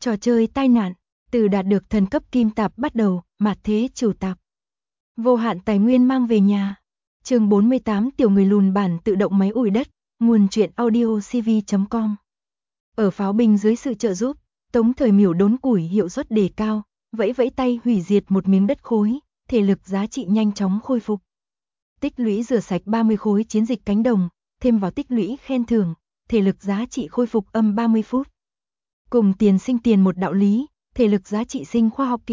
Trò chơi tai nạn, từ đạt được thần cấp kim tạp bắt đầu, mạt thế chủ tạp. Vô hạn tài nguyên mang về nhà. Chương 48 tiểu người lùn bản tự động máy ủi đất, nguồn truyện audiocv.com. Ở pháo binh dưới sự trợ giúp, Tống Thời Miểu đốn củi hiệu suất đề cao, vẫy vẫy tay hủy diệt một miếng đất khối, thể lực giá trị nhanh chóng khôi phục. Tích lũy rửa sạch 30 khối chiến dịch cánh đồng, thêm vào tích lũy khen thưởng, thể lực giá trị khôi phục âm 30 phút. Cùng tiền sinh tiền một đạo lý, thể lực giá trị sinh khoa học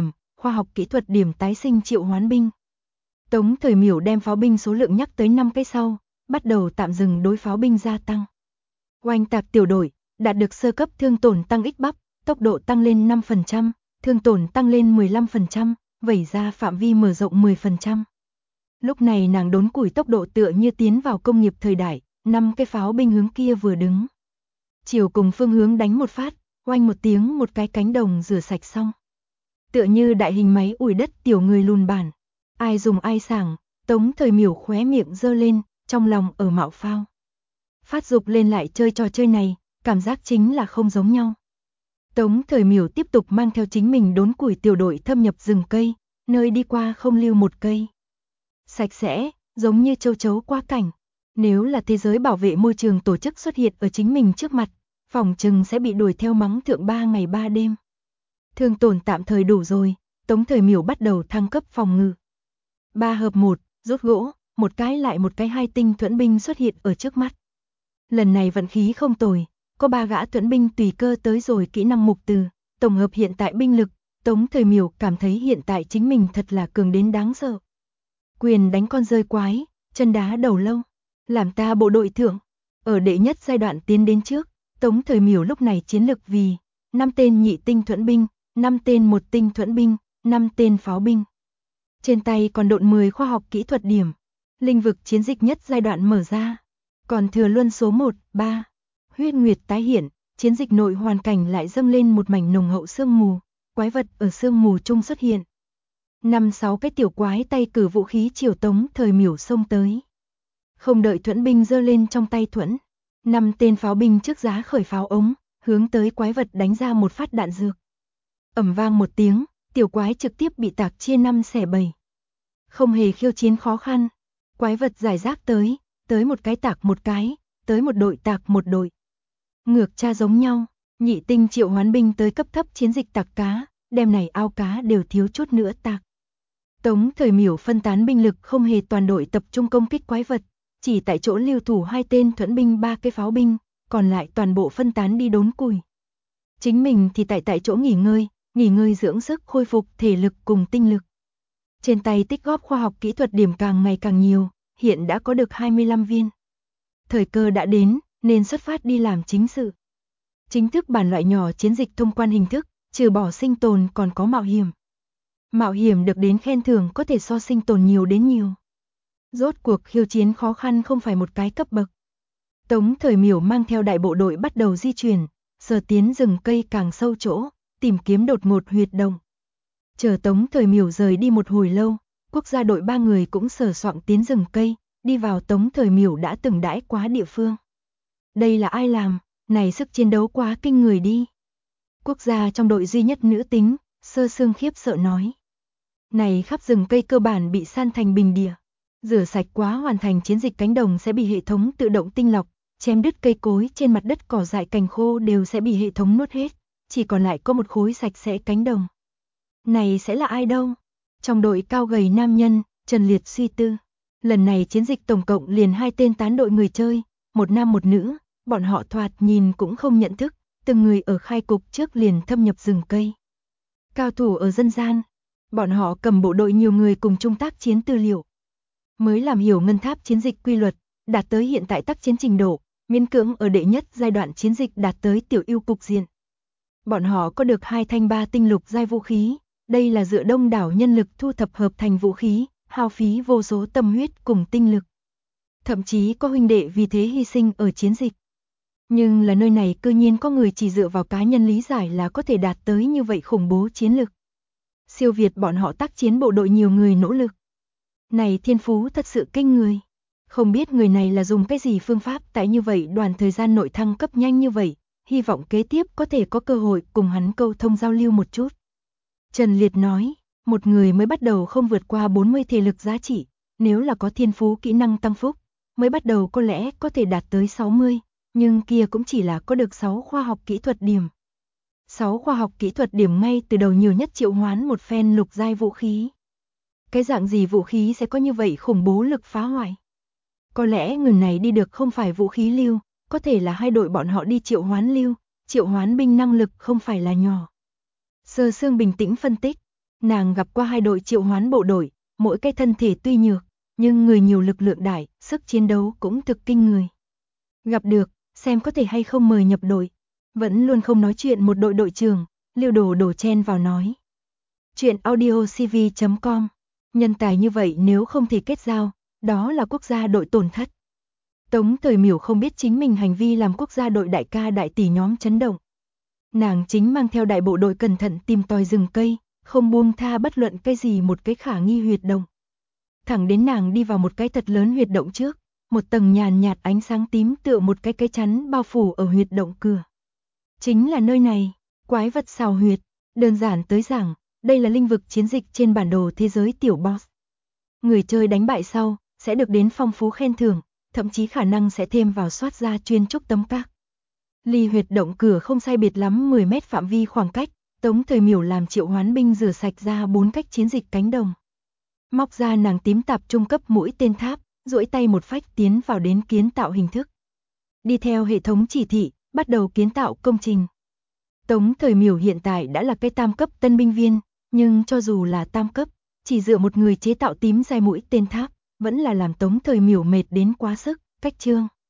kỹ thuật điểm tái sinh triệu hoán binh. Tống Thời Miểu đem pháo binh số lượng nhắc tới 5 cái sau, bắt đầu tạm dừng đối pháo binh gia tăng. Oanh tạc tiểu đội, đạt được sơ cấp thương tổn tăng x bắp, tốc độ tăng lên 5%, thương tổn tăng lên 15%, vẩy ra phạm vi mở rộng 10%. Lúc này nàng đốn củi tốc độ tựa như tiến vào công nghiệp thời đại, 5 cái pháo binh hướng kia vừa đứng. Chiều cùng phương hướng đánh một phát, oanh một tiếng một cái cánh đồng rửa sạch xong. Tựa như đại hình máy ủi đất tiểu người lùn bản. Ai dùng ai sảng, Tống Thời Miểu khóe miệng giơ lên, trong lòng ở mạo phao. Phát dục lên lại chơi trò chơi này, cảm giác chính là không giống nhau. Tống Thời Miểu tiếp tục mang theo chính mình đốn củi tiểu đội thâm nhập rừng cây, nơi đi qua không lưu một cây. Sạch sẽ, giống như châu chấu qua cảnh. Nếu là thế giới bảo vệ môi trường tổ chức xuất hiện ở chính mình trước mặt, phỏng chừng sẽ bị đuổi theo mắng thượng 3 ngày 3 đêm. Thương tổn tạm thời đủ rồi, Tống Thời Miểu bắt đầu thăng cấp phòng ngự. 3 hợp 1, rút gỗ, một cái lại một cái hai tinh thuẫn binh xuất hiện ở trước mắt. Lần này vận khí không tồi, có 3 gã thuẫn binh tùy cơ tới rồi kỹ năng mục từ, tổng hợp hiện tại binh lực, Tống Thời Miểu cảm thấy hiện tại chính mình thật là cường đến đáng sợ. Quyền đánh con rơi quái, chân đá đầu lâu, làm ta bộ đội thượng. Ở đệ nhất giai đoạn tiến đến trước, Tống Thời Miểu lúc này chiến lực vì 5 tên nhị tinh thuẫn binh, 5 tên một tinh thuẫn binh, 5 tên pháo binh. Trên tay còn độn 10 khoa học kỹ thuật điểm. Linh vực chiến dịch nhất giai đoạn mở ra. Còn thừa luân số 1, 3. Huyết nguyệt tái hiện, chiến dịch nội hoàn cảnh lại dâng lên một mảnh nồng hậu sương mù. Quái vật ở sương mù chung xuất hiện. 5-6 cái tiểu quái tay cử vũ khí chiều Tống Thời Miểu xông tới. Không đợi thuẫn binh giơ lên trong tay thuẫn. 5 tên pháo binh trước giá khởi pháo ống, hướng tới quái vật đánh ra một phát đạn dược. Ầm vang một tiếng, tiểu quái trực tiếp bị tạc chia 5 xẻ 7. Không hề khiêu chiến khó khăn. Quái vật giải rác tới một cái tạc một cái, tới một đội tạc một đội. Ngược cha giống nhau, nhị tinh triệu hoán binh tới cấp thấp chiến dịch tạc cá, đem này ao cá đều thiếu chút nữa tạc. Tống Thời Miểu phân tán binh lực không hề toàn đội tập trung công kích quái vật, chỉ tại chỗ lưu thủ 2 tên thuẫn binh 3 cái pháo binh, còn lại toàn bộ phân tán đi đốn củi. Chính mình thì tại chỗ nghỉ ngơi dưỡng sức khôi phục thể lực cùng tinh lực. Trên tay tích góp khoa học kỹ thuật điểm càng ngày càng nhiều, hiện đã có được 25 viên. Thời cơ đã đến, nên xuất phát đi làm chính sự. Chính thức bản loại nhỏ chiến dịch thông quan hình thức, trừ bỏ sinh tồn còn có mạo hiểm. Mạo hiểm được đến khen thưởng có thể so sinh tồn nhiều đến nhiều. Rốt cuộc khiêu chiến khó khăn không phải một cái cấp bậc. Tống Thời Miểu mang theo đại bộ đội bắt đầu di chuyển, sờ tiến rừng cây càng sâu chỗ, tìm kiếm đột ngột huyệt động. Chờ Tống Thời Miểu rời đi một hồi lâu, quốc gia đội 3 người cũng sờ soạng tiến rừng cây, đi vào Tống Thời Miểu đã từng đãi quá địa phương. Đây là ai làm, này sức chiến đấu quá kinh người đi. Quốc gia trong đội duy nhất nữ tính, Sơ Sương khiếp sợ nói. Này khắp rừng cây cơ bản bị san thành bình địa. Rửa sạch quá hoàn thành chiến dịch cánh đồng sẽ bị hệ thống tự động tinh lọc, chém đứt cây cối trên mặt đất cỏ dại cành khô đều sẽ bị hệ thống nuốt hết, chỉ còn lại có một khối sạch sẽ cánh đồng. Này sẽ là ai đâu? Trong đội cao gầy nam nhân, Trần Liệt suy tư. Lần này chiến dịch tổng cộng liền 2 tên tán đội người chơi, một nam một nữ, bọn họ thoạt nhìn cũng không nhận thức, từng người ở khai cục trước liền thâm nhập rừng cây. Cao thủ ở dân gian, bọn họ cầm bộ đội nhiều người cùng chung tác chiến tư liệu. Mới làm hiểu ngân tháp chiến dịch quy luật, đạt tới hiện tại tác chiến trình độ, miễn cưỡng ở đệ nhất giai đoạn chiến dịch đạt tới tiểu ưu cục diện. Bọn họ có được 2 thanh 3 tinh lục giai vũ khí, đây là dựa đông đảo nhân lực thu thập hợp thành vũ khí, hao phí vô số tâm huyết cùng tinh lực. Thậm chí có huynh đệ vì thế hy sinh ở chiến dịch. Nhưng là nơi này cư nhiên có người chỉ dựa vào cá nhân lý giải là có thể đạt tới như vậy khủng bố chiến lực. Siêu việt bọn họ tác chiến bộ đội nhiều người nỗ lực. Này thiên phú thật sự kinh người. Không biết người này là dùng cái gì phương pháp tại như vậy đoàn thời gian nội thăng cấp nhanh như vậy, hy vọng kế tiếp có thể có cơ hội cùng hắn câu thông giao lưu một chút. Trần Liệt nói, một người mới bắt đầu không vượt qua 40 thể lực giá trị, nếu là có thiên phú kỹ năng tăng phúc, mới bắt đầu có lẽ có thể đạt tới 60, nhưng kia cũng chỉ là có được 6 khoa học kỹ thuật điểm. 6 khoa học kỹ thuật điểm ngay từ đầu nhiều nhất triệu hoán một phen lục giai vũ khí. Cái dạng gì vũ khí sẽ có như vậy khủng bố lực phá hoại? Có lẽ người này đi được không phải vũ khí lưu, có thể là hai đội bọn họ đi triệu hoán lưu, triệu hoán binh năng lực không phải là nhỏ. Sơ Sương bình tĩnh phân tích, nàng gặp qua hai đội triệu hoán bộ đội, mỗi cái thân thể tuy nhược, nhưng người nhiều lực lượng đại, sức chiến đấu cũng thực kinh người. Gặp được, xem có thể hay không mời nhập đội. Vẫn luôn không nói chuyện một đội đội trưởng, Lưu Đồ đổ chen vào nói. Chuyện audiocv.com, nhân tài như vậy nếu không thể kết giao, đó là quốc gia đội tổn thất. Tống Thời Miểu không biết chính mình hành vi làm quốc gia đội đại ca đại tỷ nhóm chấn động. Nàng chính mang theo đại bộ đội cẩn thận tìm tòi rừng cây, không buông tha bất luận cái gì một cái khả nghi huyệt động. Thẳng đến nàng đi vào một cái thật lớn huyệt động trước, một tầng nhàn nhạt ánh sáng tím tựa một cái chắn bao phủ ở huyệt động cửa. Chính là nơi này, quái vật xào huyệt, đơn giản tới giảng, đây là linh vực chiến dịch trên bản đồ thế giới tiểu boss. Người chơi đánh bại sau, sẽ được đến phong phú khen thưởng, thậm chí khả năng sẽ thêm vào soát ra chuyên trúc tấm các. Ly huyệt động cửa không sai biệt lắm 10 mét phạm vi khoảng cách, Tống Thời Miểu làm triệu hoán binh rửa sạch ra 4 cách chiến dịch cánh đồng. Móc ra nàng tím tạp trung cấp mũi tên tháp, duỗi tay một phách tiến vào đến kiến tạo hình thức. Đi theo hệ thống chỉ thị, bắt đầu kiến tạo công trình. Tống Thời Miểu hiện tại đã là cái tam cấp tân binh viên, nhưng cho dù là tam cấp, chỉ dựa một người chế tạo tím dài mũi tên tháp, vẫn là làm Tống Thời Miểu mệt đến quá sức, cách chương.